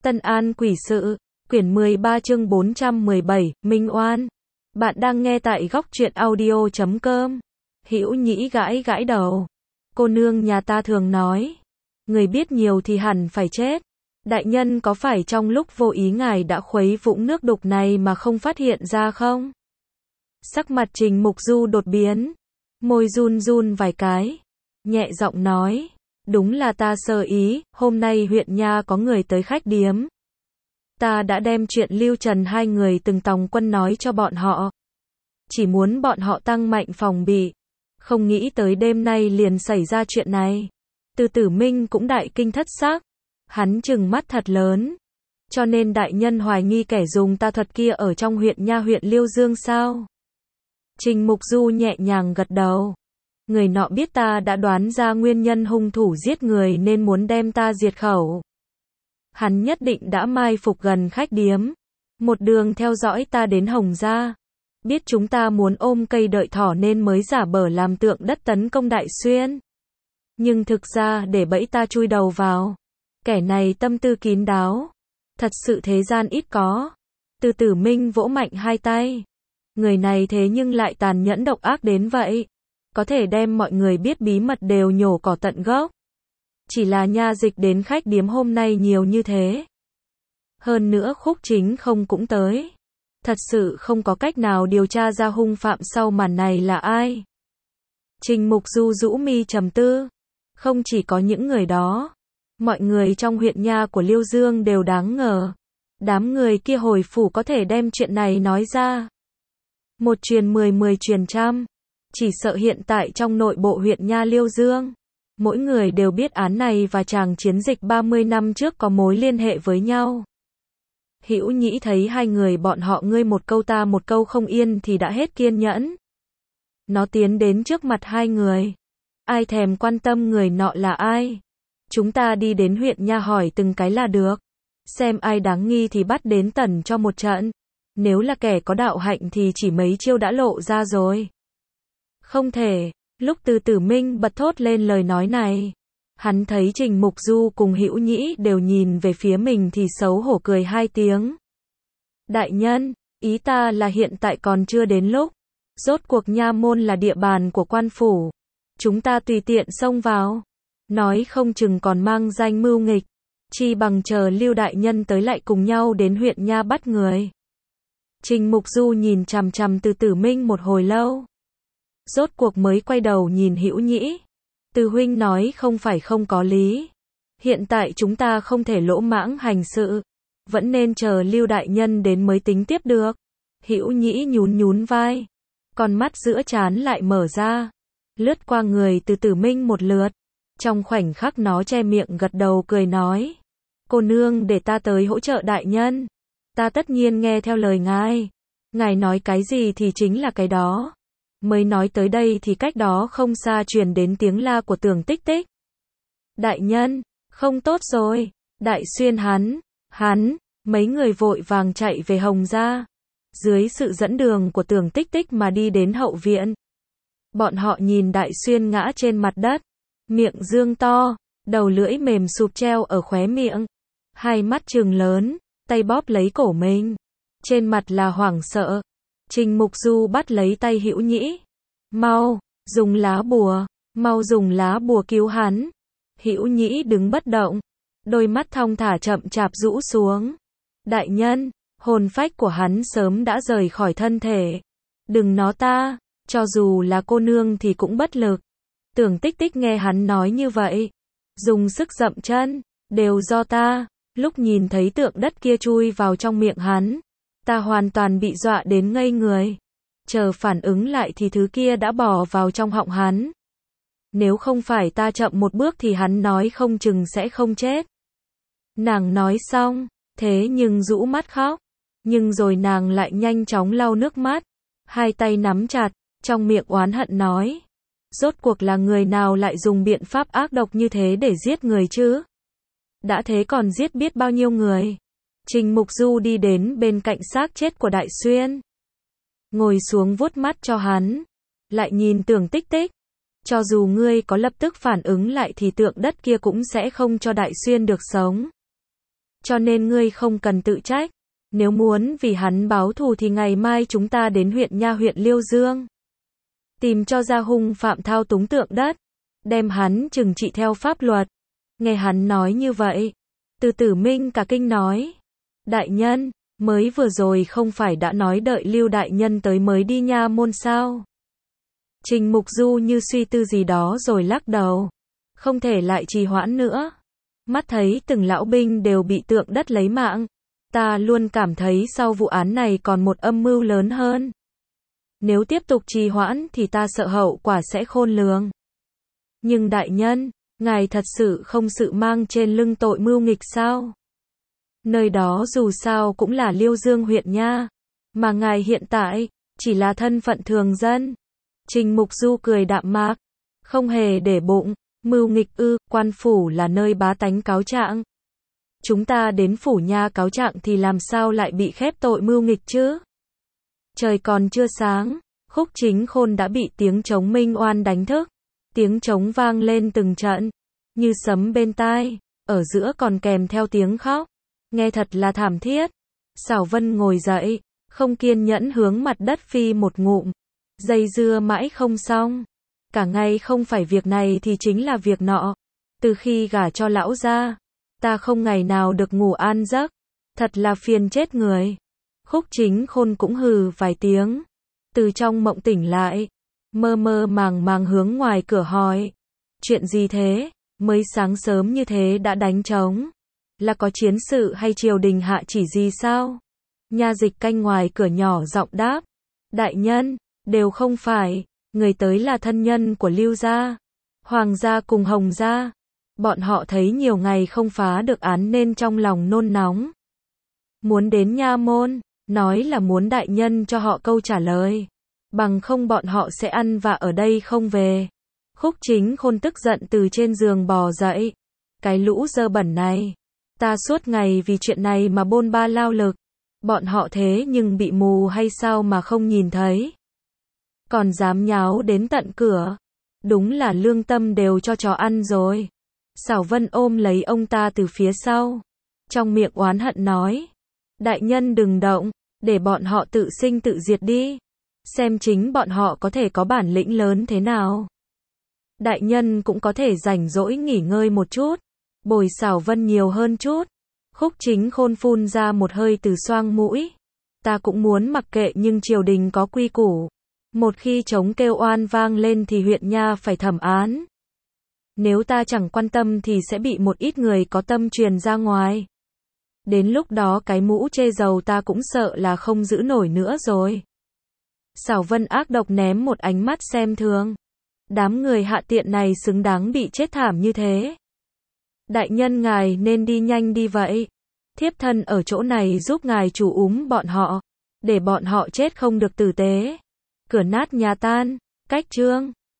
Tân An Quỷ Sự, quyển 13 chương 417, Minh Oan. Bạn đang nghe tại góc truyện audio.com. Hữu Nhĩ gãi gãi đầu. Cô nương nhà ta thường nói, người biết nhiều thì hẳn phải chết. Đại nhân có phải trong lúc vô ý ngài đã khuấy vũng nước đục này mà không phát hiện ra không? Sắc mặt Trình Mục Du đột biến, môi run run vài cái, nhẹ giọng nói, đúng là ta sơ ý, hôm nay huyện nha có người tới khách điếm. Ta đã đem chuyện Lưu Trần hai người từng tòng quân nói cho bọn họ. Chỉ muốn bọn họ tăng mạnh phòng bị. Không nghĩ tới đêm nay liền xảy ra chuyện này. Từ Tử Minh cũng đại kinh thất sắc. Hắn trừng mắt thật lớn. Cho nên đại nhân hoài nghi kẻ dùng tà thuật kia ở trong huyện nha huyện Liêu Dương sao? Trình Mục Du nhẹ nhàng gật đầu. Người nọ biết ta đã đoán ra nguyên nhân hung thủ giết người nên muốn đem ta diệt khẩu. Hắn nhất định đã mai phục gần khách điếm. Một đường theo dõi ta đến Hồng Gia. Biết chúng ta muốn ôm cây đợi thỏ nên mới giả bở làm tượng đất tấn công Đại Xuyên. Nhưng thực ra để bẫy ta chui đầu vào. Kẻ này tâm tư kín đáo. Thật sự thế gian ít có. Từ Tử Minh vỗ mạnh hai tay. Người này thế nhưng lại tàn nhẫn độc ác đến vậy. Có thể đem mọi người biết bí mật đều nhổ cỏ tận gốc. Chỉ là nha dịch đến khách điếm hôm nay nhiều như thế. Hơn nữa Khúc Chính không cũng tới. Thật sự không có cách nào điều tra ra hung phạm sau màn này là ai. Trình Mục Du rũ mi trầm tư. Không chỉ có những người đó. Mọi người trong huyện nha của Liêu Dương đều đáng ngờ. Đám người kia hồi phủ có thể đem chuyện này nói ra. Một truyền 10, 10 truyền trăm. Chỉ sợ hiện tại trong nội bộ huyện nha Liêu Dương. Mỗi người đều biết án này và chàng chiến dịch 30 năm trước có mối liên hệ với nhau. Hữu Nhĩ thấy hai người bọn họ ngươi một câu ta một câu không yên thì đã hết kiên nhẫn. Nó tiến đến trước mặt hai người. Ai thèm quan tâm người nọ là ai. Chúng ta đi đến huyện nha hỏi từng cái là được. Xem ai đáng nghi thì bắt đến tẩn cho một trận. Nếu là kẻ có đạo hạnh thì chỉ mấy chiêu đã lộ ra rồi. Không thể. Lúc Từ Tử Minh bật thốt lên lời nói này, hắn thấy Trình Mục Du cùng Hữu Nhĩ đều nhìn về phía mình thì xấu hổ cười hai tiếng. Đại nhân, ý ta là hiện tại còn chưa đến lúc. Rốt cuộc nha môn là địa bàn của quan phủ. Chúng ta tùy tiện xông vào. Nói không chừng còn mang danh mưu nghịch. Chi bằng chờ Lưu đại nhân tới lại cùng nhau đến huyện nha bắt người. Trình Mục Du nhìn chằm chằm Từ Tử Minh một hồi lâu. Rốt cuộc mới quay đầu nhìn Hữu Nhĩ. Từ huynh nói không phải không có lý. Hiện tại chúng ta không thể lỗ mãng hành sự. Vẫn nên chờ Lưu đại nhân đến mới tính tiếp được. Hữu Nhĩ nhún nhún vai. Con mắt giữa trán lại mở ra. Lướt qua người Từ Tử Minh một lượt. Trong khoảnh khắc nó che miệng gật đầu cười nói. Cô nương để ta tới hỗ trợ đại nhân. Ta tất nhiên nghe theo lời ngài. Ngài nói cái gì thì chính là cái đó. Mới nói tới đây thì cách đó không xa truyền đến tiếng la của Tưởng Tích Tích. Đại nhân, không tốt rồi. Đại Xuyên hắn, mấy người vội vàng chạy về Hồng Gia. Dưới sự dẫn đường của Tưởng Tích Tích mà đi đến hậu viện. Bọn họ nhìn Đại Xuyên ngã trên mặt đất. Miệng dương to, đầu lưỡi mềm sụp treo ở khóe miệng. Hai mắt trừng lớn, tay bóp lấy cổ mình. Trên mặt là hoảng sợ. Trình Mục Du bắt lấy tay Hữu Nhĩ. Mau dùng lá bùa cứu hắn. Hữu Nhĩ đứng bất động. Đôi mắt thong thả chậm chạp rũ xuống. Đại nhân, hồn phách của hắn sớm đã rời khỏi thân thể. Đừng nó ta, cho dù là cô nương thì cũng bất lực. Tưởng Tích Tích nghe hắn nói như vậy. Dùng sức dậm chân, đều do ta. Lúc nhìn thấy tượng đất kia chui vào trong miệng hắn. Ta hoàn toàn bị dọa đến ngây người. Chờ phản ứng lại thì thứ kia đã bỏ vào trong họng hắn. Nếu không phải ta chậm một bước thì hắn nói không chừng sẽ không chết. Nàng nói xong, thế nhưng rũ mắt khóc. Nhưng rồi nàng lại nhanh chóng lau nước mắt. Hai tay nắm chặt, trong miệng oán hận nói. Rốt cuộc là người nào lại dùng biện pháp ác độc như thế để giết người chứ? Đã thế còn giết biết bao nhiêu người. Trình Mục Du đi đến bên cạnh xác chết của Đại Xuyên. Ngồi xuống vuốt mắt cho hắn. Lại nhìn Tưởng Tích Tích. Cho dù ngươi có lập tức phản ứng lại thì tượng đất kia cũng sẽ không cho Đại Xuyên được sống. cho nên ngươi không cần tự trách. Nếu muốn vì hắn báo thù thì ngày mai chúng ta đến huyện Nha huyện Liêu Dương. Tìm cho ra hung phạm thao túng tượng đất. Đem hắn trừng trị theo pháp luật. Nghe hắn nói như vậy. Từ Tử Minh cả kinh nói. Đại nhân, mới vừa rồi không phải đã nói đợi Lưu đại nhân tới mới đi nha môn sao? Trình Mục Du như suy tư gì đó rồi lắc đầu. Không thể lại trì hoãn nữa. Mắt thấy từng lão binh đều bị tượng đất lấy mạng. Ta luôn cảm thấy sau vụ án này còn một âm mưu lớn hơn. Nếu tiếp tục trì hoãn thì ta sợ hậu quả sẽ khôn lường. Nhưng đại nhân, ngài thật sự không sự mang trên lưng tội mưu nghịch sao? Nơi đó dù sao cũng là Liêu Dương huyện nha. Mà ngài hiện tại, chỉ là thân phận thường dân. Trình Mục Du cười đạm mạc. Không hề để bụng, mưu nghịch ư, quan phủ là nơi bá tánh cáo trạng. Chúng ta đến phủ nha cáo trạng thì làm sao lại bị khép tội mưu nghịch chứ? Trời còn chưa sáng, Khúc Chính Khôn đã bị tiếng trống minh oan đánh thức. Tiếng trống vang lên từng trận, như sấm bên tai, ở giữa còn kèm theo tiếng khóc. Nghe thật là thảm thiết. Sảo Vân ngồi dậy, không kiên nhẫn hướng mặt đất phi một ngụm. Dây dưa mãi không xong. Cả ngày không phải việc này thì chính là việc nọ. Từ khi gả cho lão gia, ta không ngày nào được ngủ an giấc. Thật là phiền chết người. Khúc Chính Khôn cũng hừ vài tiếng. Từ trong mộng tỉnh lại, mơ mơ màng màng hướng ngoài cửa hỏi. Chuyện gì thế? Mới sáng sớm như thế đã đánh trống. Là có chiến sự hay triều đình hạ chỉ gì sao? Nha dịch canh ngoài cửa nhỏ giọng đáp. Đại nhân, đều không phải. Người tới là thân nhân của Lưu gia, Hoàng gia cùng Hồng gia. Bọn họ thấy nhiều ngày không phá được án nên trong lòng nôn nóng. Muốn đến nha môn, nói là muốn đại nhân cho họ câu trả lời. Bằng không bọn họ sẽ ăn vạ ở đây không về. Khúc Chính Khôn tức giận từ trên giường bò dậy. Cái lũ dơ bẩn này. Ta suốt ngày vì chuyện này mà bôn ba lao lực. Bọn họ thế nhưng bị mù hay sao mà không nhìn thấy. Còn dám nháo đến tận cửa. Đúng là lương tâm đều cho chó ăn rồi. Sảo Vân ôm lấy ông ta từ phía sau. Trong miệng oán hận nói. Đại nhân đừng động, để bọn họ tự sinh tự diệt đi. Xem chính bọn họ có thể có bản lĩnh lớn thế nào. Đại nhân cũng có thể rảnh rỗi nghỉ ngơi một chút. Bồi Sảo Vân nhiều hơn chút. Khúc Chính Khôn phun ra một hơi từ xoang mũi. Ta cũng muốn mặc kệ nhưng triều đình có quy củ. Một khi trống kêu oan vang lên thì huyện nha phải thẩm án. Nếu ta chẳng quan tâm thì sẽ bị một ít người có tâm truyền ra ngoài. Đến lúc đó cái mũ chê dầu ta cũng sợ là không giữ nổi nữa rồi. Sảo Vân ác độc ném một ánh mắt xem thường. Đám người hạ tiện này xứng đáng bị chết thảm như thế. Đại nhân ngài nên đi nhanh đi vậy. Thiếp thân ở chỗ này giúp ngài chủ úm bọn họ. Để bọn họ chết không được tử tế. Cửa nát nhà tan. Cách chương